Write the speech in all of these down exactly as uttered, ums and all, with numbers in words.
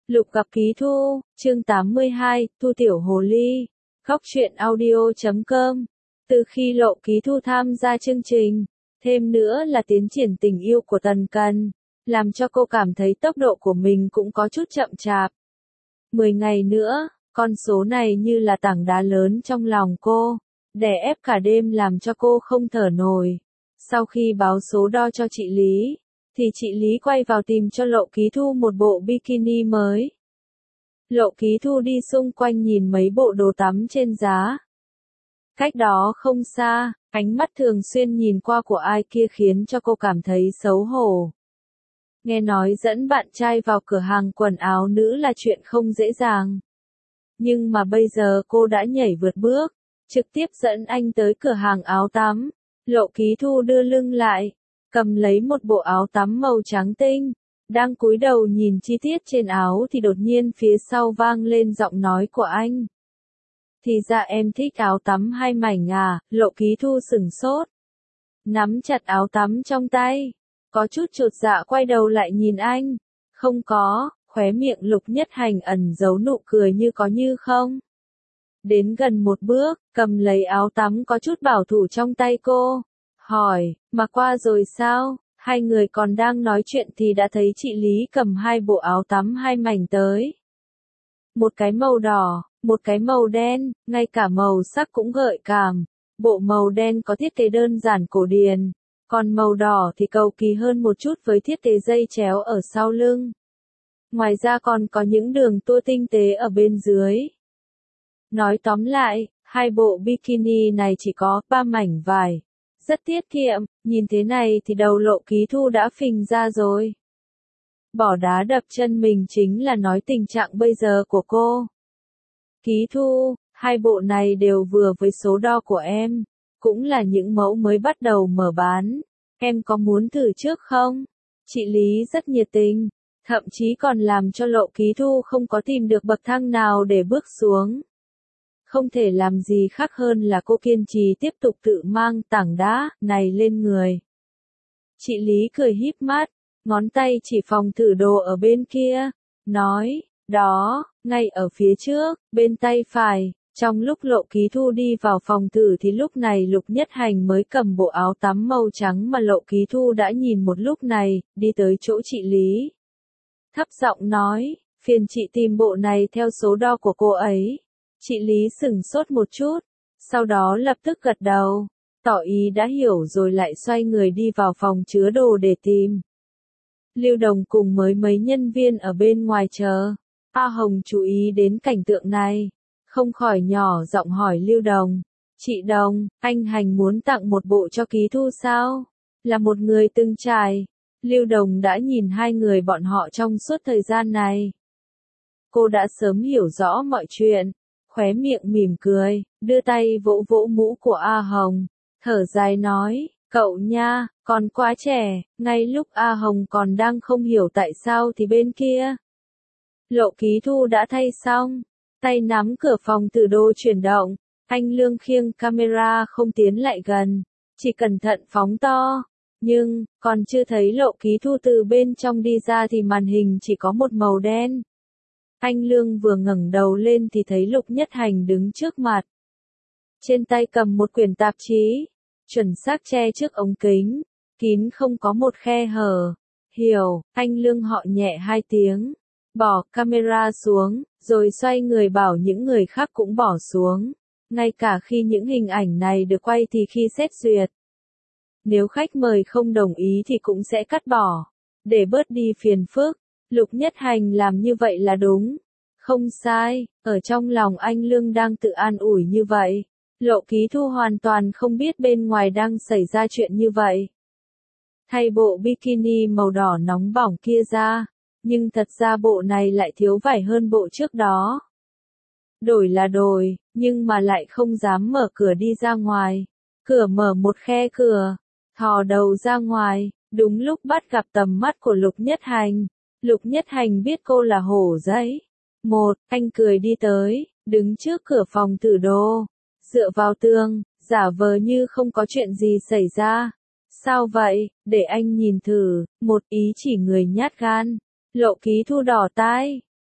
Lục gặp Ký Thu, chương tám mươi hai, Thu Tiểu Hồ Ly, Góc truyện audio chấm com. Từ khi Lộ Ký Thu tham gia chương trình, thêm nữa là tiến triển tình yêu của Tần Cần, làm cho cô cảm thấy tốc độ của mình cũng có chút chậm chạp. Mười ngày nữa, con số này như là tảng đá lớn trong lòng cô, đè ép cả đêm làm cho cô không thở nổi. Sau khi báo số đo cho chị Lý, thì chị Lý quay vào tìm cho Lộ Ký Thu một bộ bikini mới. Lộ Ký Thu đi xung quanh nhìn mấy bộ đồ tắm trên giá. Cách đó không xa, ánh mắt thường xuyên nhìn qua của ai kia khiến cho cô cảm thấy xấu hổ. Nghe nói dẫn bạn trai vào cửa hàng quần áo nữ là chuyện không dễ dàng. Nhưng mà bây giờ cô đã nhảy vượt bước, trực tiếp dẫn anh tới cửa hàng áo tắm. Lộ Ký Thu đưa lưng lại, cầm lấy một bộ áo tắm màu trắng tinh, đang cúi đầu nhìn chi tiết trên áo thì đột nhiên phía sau vang lên giọng nói của anh. Thì ra em thích áo tắm hai mảnh à? Lộ Ký Thu sửng sốt, nắm chặt áo tắm trong tay, có chút chột dạ quay đầu lại nhìn anh. Không có, khóe miệng Lục Nhất Hành ẩn giấu nụ cười như có như không. Đến gần một bước, cầm lấy áo tắm có chút bảo thủ trong tay cô, hỏi, mà qua rồi sao? Hai người còn đang nói chuyện thì đã thấy chị Lý cầm hai bộ áo tắm hai mảnh tới. Một cái màu đỏ, một cái màu đen, ngay cả màu sắc cũng gợi cảm. Bộ màu đen có thiết kế đơn giản cổ điển, còn màu đỏ thì cầu kỳ hơn một chút với thiết kế dây chéo ở sau lưng. Ngoài ra còn có những đường tua tinh tế ở bên dưới. Nói tóm lại, hai bộ bikini này chỉ có ba mảnh vải. Rất tiết kiệm, nhìn thế này thì đầu Lộ Ký Thu đã phình ra rồi. Bỏ đá đập chân mình chính là nói tình trạng bây giờ của cô. Ký Thu, hai bộ này đều vừa với số đo của em, cũng là những mẫu mới bắt đầu mở bán. Em có muốn thử trước không? Chị Lý rất nhiệt tình, thậm chí còn làm cho Lộ Ký Thu không có tìm được bậc thang nào để bước xuống. Không thể làm gì khác hơn là cô kiên trì tiếp tục tự mang tảng đá này lên người. Chị Lý cười híp mắt, ngón tay chỉ phòng thử đồ ở bên kia, nói, đó, ngay ở phía trước, bên tay phải. Trong lúc Lộ Ký Thu đi vào phòng thử thì lúc này Lục Nhất Hành mới cầm bộ áo tắm màu trắng mà Lộ Ký Thu đã nhìn một lúc này, đi tới chỗ chị Lý. Thấp giọng nói, phiền chị tìm bộ này theo số đo của cô ấy. Chị Lý sửng sốt một chút, sau đó lập tức gật đầu, tỏ ý đã hiểu rồi lại xoay người đi vào phòng chứa đồ để tìm. Lưu Đồng cùng mới mấy nhân viên ở bên ngoài chờ. A Hồng chú ý đến cảnh tượng này, không khỏi nhỏ giọng hỏi Lưu Đồng, chị Đồng, anh Hành muốn tặng một bộ cho Ký Thu sao? Là một người từng trải. Lưu Đồng đã nhìn hai người bọn họ trong suốt thời gian này. Cô đã sớm hiểu rõ mọi chuyện. Khóe miệng mỉm cười, đưa tay vỗ vỗ mũ của A Hồng, thở dài nói, cậu nha, còn quá trẻ. Ngay lúc A Hồng còn đang không hiểu tại sao thì bên kia, Lộ Ký Thu đã thay xong, tay nắm cửa phòng thử đồ chuyển động, anh Lương khiêng camera không tiến lại gần, chỉ cẩn thận phóng to, nhưng, còn chưa thấy Lộ Ký Thu từ bên trong đi ra thì màn hình chỉ có một màu đen. Anh Lương vừa ngẩng đầu lên thì thấy Lục Nhất Hành đứng trước mặt. Trên tay cầm một quyển tạp chí, chuẩn xác che trước ống kính, kín không có một khe hở. Hiểu, anh Lương họ nhẹ hai tiếng, bỏ camera xuống, rồi xoay người bảo những người khác cũng bỏ xuống. Ngay cả khi những hình ảnh này được quay thì khi xét duyệt, nếu khách mời không đồng ý thì cũng sẽ cắt bỏ, để bớt đi phiền phức. Lục Nhất Hành làm như vậy là đúng, không sai. Ở trong lòng anh Lương đang tự an ủi như vậy. Lộ Ký Thu hoàn toàn không biết bên ngoài đang xảy ra chuyện như vậy. Thay bộ bikini màu đỏ nóng bỏng kia ra, nhưng thật ra bộ này lại thiếu vải hơn bộ trước đó. Đổi là đổi, nhưng mà lại không dám mở cửa đi ra ngoài. Cửa mở một khe cửa, thò đầu ra ngoài, đúng lúc bắt gặp tầm mắt của Lục Nhất Hành. Lục Nhất Hành biết cô là hổ giấy. Một, anh cười đi tới, đứng trước cửa phòng thử đồ, dựa vào tường, giả vờ như không có chuyện gì xảy ra. Sao vậy, để anh nhìn thử. Một ý chỉ người nhát gan. Lộ Ký Thu đỏ tai,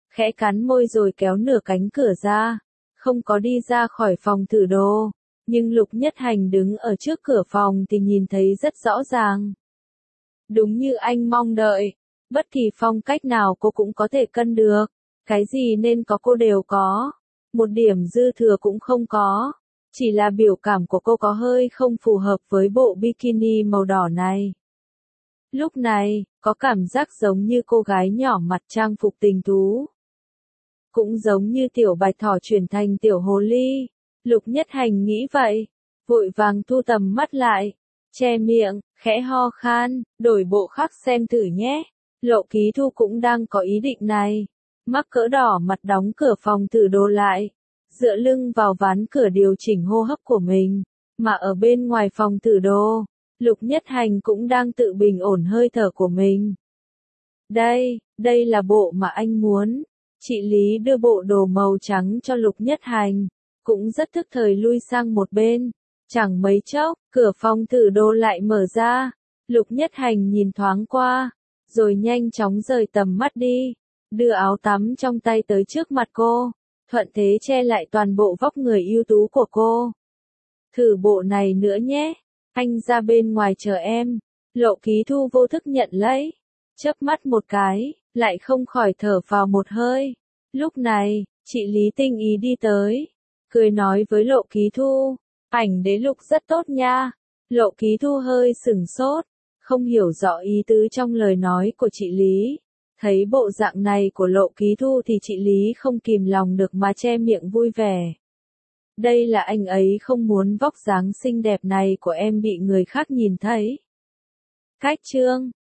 khẽ cắn môi rồi kéo nửa cánh cửa ra, không có đi ra khỏi phòng thử đồ, nhưng Lục Nhất Hành đứng ở trước cửa phòng thì nhìn thấy rất rõ ràng. Đúng như anh mong đợi, bất kỳ phong cách nào cô cũng có thể cân được, cái gì nên có cô đều có, một điểm dư thừa cũng không có, chỉ là biểu cảm của cô có hơi không phù hợp với bộ bikini màu đỏ này. Lúc này, có cảm giác giống như cô gái nhỏ mặc trang phục tình thú. Cũng giống như tiểu bạch thỏ chuyển thành tiểu hồ ly. Lục Nhất Hành nghĩ vậy, vội vàng thu tầm mắt lại, che miệng, khẽ ho khan, đổi bộ khác xem thử nhé. Lộ Ký Thu cũng đang có ý định này. Mắc cỡ đỏ mặt đóng cửa phòng thử đồ lại, dựa lưng vào ván cửa điều chỉnh hô hấp của mình, mà ở bên ngoài phòng thử đồ, Lục Nhất Hành cũng đang tự bình ổn hơi thở của mình. Đây, đây là bộ mà anh muốn. Chị Lý đưa bộ đồ màu trắng cho Lục Nhất Hành, cũng rất thức thời lui sang một bên. Chẳng mấy chốc, cửa phòng thử đồ lại mở ra. Lục Nhất Hành nhìn thoáng qua, rồi nhanh chóng rời tầm mắt đi, đưa áo tắm trong tay tới trước mặt cô, thuận thế che lại toàn bộ vóc người ưu tú của cô. Thử bộ này nữa nhé, anh ra bên ngoài chờ em. Lộ Ký Thu vô thức nhận lấy, chớp mắt một cái, lại không khỏi thở vào một hơi. Lúc này, chị Lý tinh ý đi tới, cười nói với Lộ Ký Thu, ảnh đế Lục rất tốt nha. Lộ Ký Thu hơi sửng sốt, không hiểu rõ ý tứ trong lời nói của chị Lý. Thấy bộ dạng này của Lộ Ký Thu thì chị Lý không kìm lòng được mà che miệng vui vẻ. Đây là anh ấy không muốn vóc dáng xinh đẹp này của em bị người khác nhìn thấy. Cách chương